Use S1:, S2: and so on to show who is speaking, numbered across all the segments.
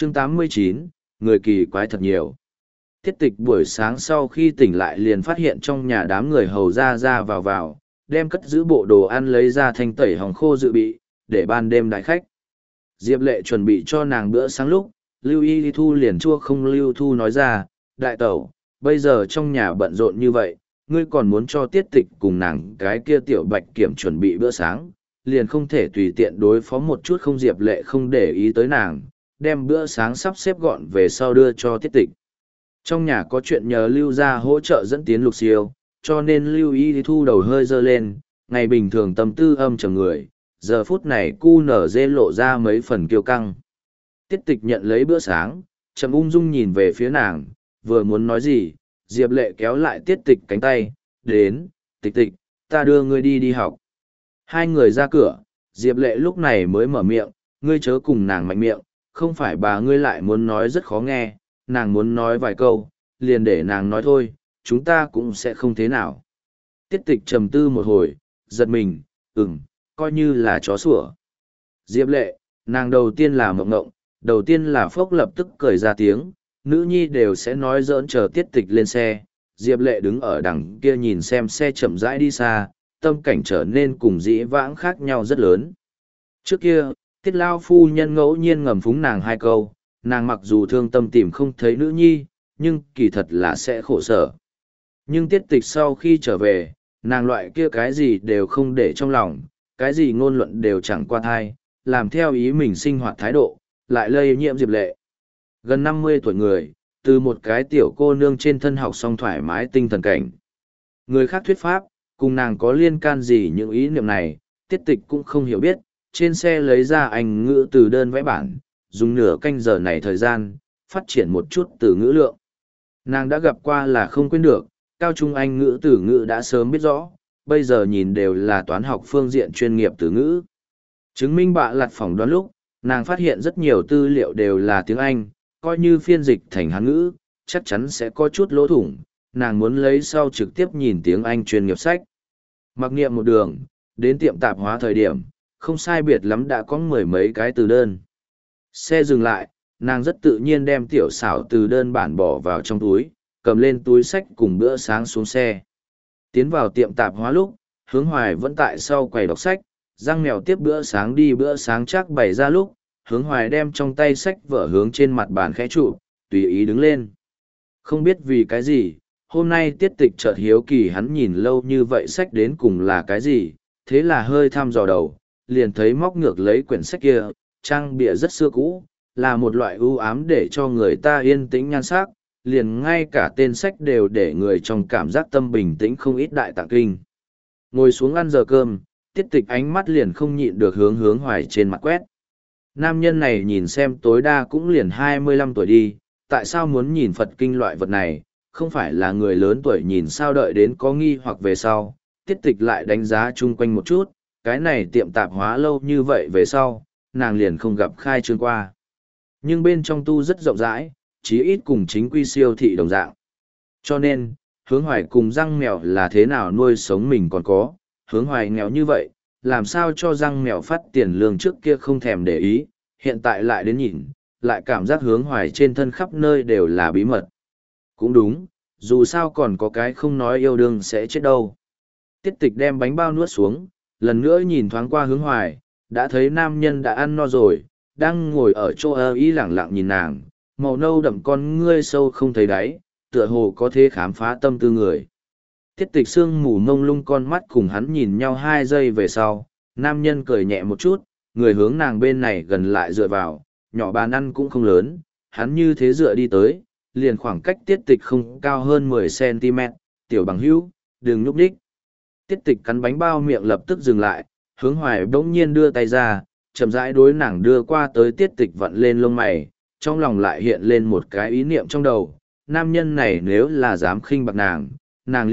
S1: Chương 89, người kỳ quái thật nhiều. Tiết tịch buổi sáng sau khi tỉnh lại liền phát hiện trong nhà đám người hầu ra ra vào, đem cất giữ bộ đồ ăn lấy ra thanh tẩy hòng khô dự bị, để ban đêm đại khách. Diệp Lệ chuẩn bị cho nàng bữa sáng lúc, Lưu Y Thu liền chua không Lưu Thu nói ra, đại tẩu, bây giờ trong nhà bận rộn như vậy, ngươi còn muốn cho tiết tịch cùng nàng cái kia tiểu bạch kiểm chuẩn bị bữa sáng, liền không thể tùy tiện đối phó một chút không. Diệp Lệ không để ý tới nàng, đem bữa sáng sắp xếp gọn về sau đưa cho tiết tịch. Trong nhà có chuyện nhờ Lưu gia hỗ trợ dẫn tiến Lục Siêu, cho nên Lưu Y Thu đầu hơi dơ lên, ngày bình thường tâm tư âm trầm người, giờ phút này cu nở dê lộ ra mấy phần kiêu căng. Tiết tịch nhận lấy bữa sáng, trầm ung dung nhìn về phía nàng, vừa muốn nói gì, Diệp Lệ kéo lại tiết tịch cánh tay, đến, tịch tịch, ta đưa ngươi đi học. Hai người ra cửa, Diệp Lệ lúc này mới mở miệng, ngươi chớ cùng nàng mạnh miệng, không phải bà ngươi lại muốn nói rất khó nghe, nàng muốn nói vài câu, liền để nàng nói thôi, chúng ta cũng sẽ không thế nào. Tiết tịch trầm tư một hồi, giật mình, coi như là chó sủa. Diệp Lệ, nàng đầu tiên là mộng ngộng, đầu tiên là phốc lập tức cười ra tiếng, nữ nhi đều sẽ nói giỡn chờ tiết tịch lên xe. Diệp Lệ đứng ở đằng kia nhìn xem xe chậm rãi đi xa, tâm cảnh trở nên cùng dĩ vãng khác nhau rất lớn. Trước kia, tiết lao phu nhân ngẫu nhiên ngầm phúng nàng hai câu, nàng mặc dù thương tâm tìm không thấy nữ nhi, nhưng kỳ thật là sẽ khổ sở. Nhưng tiết tịch sau khi trở về, nàng loại kia cái gì đều không để trong lòng, cái gì ngôn luận đều chẳng qua thai, làm theo ý mình sinh hoạt thái độ, lại lây nhiễm Diệp Lệ. Gần 50 tuổi người, từ một cái tiểu cô nương trên thân học xong thoải mái tinh thần cảnh. Người khác thuyết pháp, cùng nàng có liên can gì những ý niệm này, tiết tịch cũng không hiểu biết, trên xe lấy ra Anh ngữ từ đơn vẽ bản, dùng nửa canh giờ này thời gian, phát triển một chút từ ngữ lượng. Nàng đã gặp qua là không quên được, cao trung Anh ngữ từ ngữ đã sớm biết rõ, bây giờ nhìn đều là toán học phương diện chuyên nghiệp từ ngữ. Chứng minh bạ lặt phỏng đoán lúc, nàng phát hiện rất nhiều tư liệu đều là tiếng Anh, coi như phiên dịch thành Hán ngữ, chắc chắn sẽ có chút lỗ thủng, nàng muốn lấy sau trực tiếp nhìn tiếng Anh chuyên nghiệp sách. Mặc niệm một đường, đến tiệm tạp hóa thời điểm, không sai biệt lắm đã có mười mấy cái từ đơn. Xe dừng lại, nàng rất tự nhiên đem tiểu xảo từ đơn bản bỏ vào trong túi, cầm lên túi sách cùng bữa sáng xuống xe. Tiến vào tiệm tạp hóa lúc, Hướng Hoài vẫn tại sau quầy đọc sách, Giang Mèo tiếp bữa sáng đi bữa sáng chắc bày ra lúc, Hướng Hoài đem trong tay sách vở hướng trên mặt bàn khẽ trụ, tùy ý đứng lên. Không biết vì cái gì, hôm nay tiết tịch chợt hiếu kỳ hắn nhìn lâu như vậy sách đến cùng là cái gì, thế là hơi thăm dò đầu, liền thấy móc ngược lấy quyển sách kia, trang bìa rất xưa cũ, là một loại ưu ám để cho người ta yên tĩnh nhan sắc, liền ngay cả tên sách đều để người trong cảm giác tâm bình tĩnh không ít đại tạng kinh. Ngồi xuống ăn giờ cơm, tiết tịch ánh mắt liền không nhịn được Hướng Hoài trên mặt quét. Nam nhân này nhìn xem tối đa cũng liền 25 tuổi đi, tại sao muốn nhìn Phật kinh loại vật này, không phải là người lớn tuổi nhìn sao đợi đến có nghi hoặc về sau, tiết tịch lại đánh giá chung quanh một chút, cái này tiệm tạp hóa lâu như vậy về sau, nàng liền không gặp khai trương qua. Nhưng bên trong tu rất rộng rãi, chí ít cùng chính quy siêu thị đồng dạng. Cho nên, Hướng Hoài cùng Răng Mèo là thế nào nuôi sống mình còn có, Hướng Hoài nghèo như vậy, làm sao cho Răng Mèo phát tiền lương trước kia không thèm để ý, hiện tại lại đến nhìn, lại cảm giác Hướng Hoài trên thân khắp nơi đều là bí mật. Cũng đúng, dù sao còn có cái không nói yêu đương sẽ chết đâu. Tiết tịch đem bánh bao nuốt xuống, lần nữa nhìn thoáng qua Hướng Hoài, đã thấy nam nhân đã ăn no rồi, đang ngồi ở chỗ ý lẳng lặng nhìn nàng, màu nâu đậm con ngươi sâu không thấy đáy, tựa hồ có thể khám phá tâm tư người. Tiết tịch sương mù mông lung con mắt cùng hắn nhìn nhau 2 giây về sau, nam nhân cười nhẹ một chút, người hướng nàng bên này gần lại dựa vào, nhỏ bàn ăn cũng không lớn, hắn như thế dựa đi tới, liền khoảng cách tiết tịch không cao hơn 10 cm, tiểu bằng hữu, đừng nhúc đích. Tiết tịch cắn bánh bao miệng lập tức dừng lại, Hướng Hoài bỗng nhiên đưa tay ra, chậm rãi đối nàng đưa qua tới tiết tịch vặn lên lông mày, trong lòng lại hiện lên một cái ý niệm trong đầu, nam nhân này nếu là dám khinh bạc nàng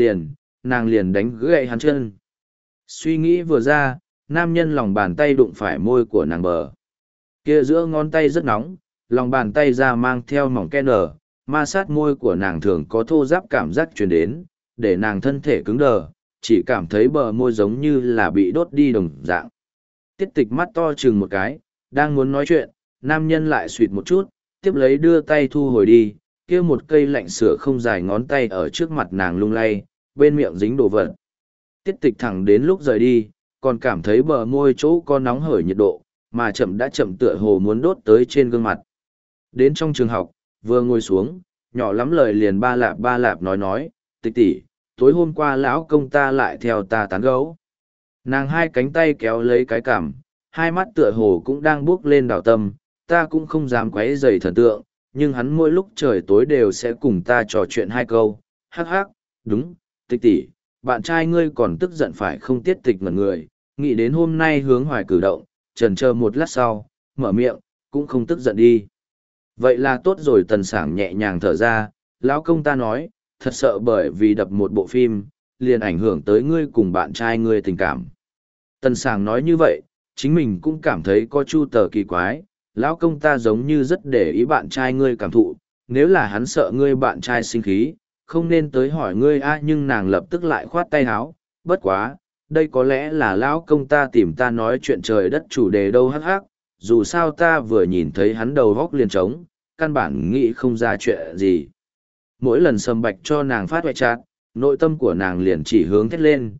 S1: liền đánh gãy hắn chân. Suy nghĩ vừa ra, nam nhân lòng bàn tay đụng phải môi của nàng bờ. Kia giữa ngón tay rất nóng, lòng bàn tay ra mang theo mỏng ken nở, ma sát môi của nàng thường có thô ráp cảm giác truyền đến, để nàng thân thể cứng đờ, chỉ cảm thấy bờ môi giống như là bị đốt đi đồng dạng. Tiết tịch mắt to chừng một cái, đang muốn nói chuyện, nam nhân lại suýt một chút, tiếp lấy đưa tay thu hồi đi, kia một cây lạnh sửa không dài ngón tay ở trước mặt nàng lung lay, bên miệng dính đồ vật. Tiết tịch thẳng đến lúc rời đi, còn cảm thấy bờ môi chỗ có nóng hởi nhiệt độ, mà chậm đã chậm tựa hồ muốn đốt tới trên gương mặt. Đến trong trường học, vừa ngồi xuống, nhỏ lắm lời liền ba lạp nói, tịch tỷ, tối hôm qua lão công ta lại theo ta tán gấu. Nàng hai cánh tay kéo lấy cái cằm, hai mắt tựa hồ cũng đang buốc lên đảo tâm, ta cũng không dám quấy rầy thần tượng, nhưng hắn mỗi lúc trời tối đều sẽ cùng ta trò chuyện hai câu, hắc hắc, đúng, tịch tỷ, bạn trai ngươi còn tức giận phải không tiết tịch ngẩn người, nghĩ đến hôm nay hướng hoài cử động, chần chờ một lát sau, mở miệng, cũng không tức giận đi. Vậy là tốt rồi. Tần Sảng nhẹ nhàng thở ra, lão công ta nói, thật sợ bởi vì đập một bộ phim, liền ảnh hưởng tới ngươi cùng bạn trai ngươi tình cảm. Tần Sảng nói như vậy, chính mình cũng cảm thấy có chu tờ kỳ quái, lão công ta giống như rất để ý bạn trai ngươi cảm thụ, nếu là hắn sợ ngươi bạn trai sinh khí, không nên tới hỏi ngươi a. Nhưng nàng lập tức lại khoát tay háo, bất quá, đây có lẽ là lão công ta tìm ta nói chuyện trời đất chủ đề đâu hắc hắc, dù sao ta vừa nhìn thấy hắn đầu góc liền trống, căn bản nghĩ không ra chuyện gì. Mỗi lần Sầm Bạch cho nàng phát hoại chát, nội tâm của nàng liền chỉ hướng thét lên,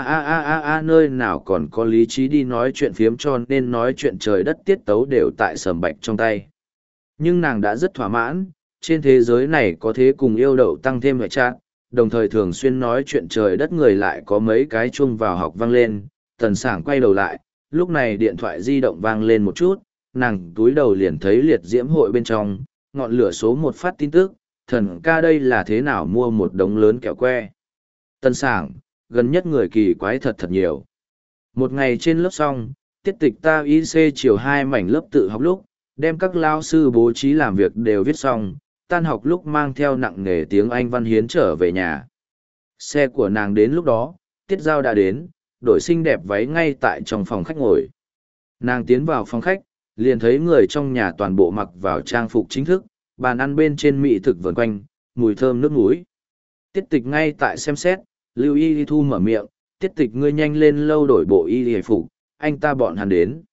S1: nơi nào còn có lý trí đi nói chuyện phiếm, cho nên nói chuyện trời đất tiết tấu đều tại Sầm Bạch trong tay. Nhưng nàng đã rất thỏa mãn, trên thế giới này có thế cùng yêu đậu tăng thêm hoại chát, đồng thời thường xuyên nói chuyện trời đất người lại có mấy cái chuông vào học vang lên. Tần Sảng quay đầu lại, lúc này điện thoại di động vang lên một chút, nàng túi đầu liền thấy liệt diễm hội bên trong, ngọn lửa số một phát tin tức, thần ca đây là thế nào mua một đống lớn kẹo que. Tần Sảng, gần nhất người kỳ quái thật thật nhiều. Một ngày trên lớp xong, tiết tịch ta IC chiều 2 mảnh lớp tự học lúc, đem các lao sư bố trí làm việc đều viết xong, tan học lúc mang theo nặng nề tiếng Anh văn hiến trở về nhà. Xe của nàng đến lúc đó, Tiết Giao đã đến, đổi xinh đẹp váy ngay tại trong phòng khách ngồi. Nàng tiến vào phòng khách, liền thấy người trong nhà toàn bộ mặc vào trang phục chính thức, bàn ăn bên trên mỹ thực vần quanh, mùi thơm nước mũi. Tiết tịch ngay tại xem xét, Lưu Y Thu mở miệng, tiết tịch ngươi nhanh lên lâu đổi bộ y hề phục, anh ta bọn hắn đến.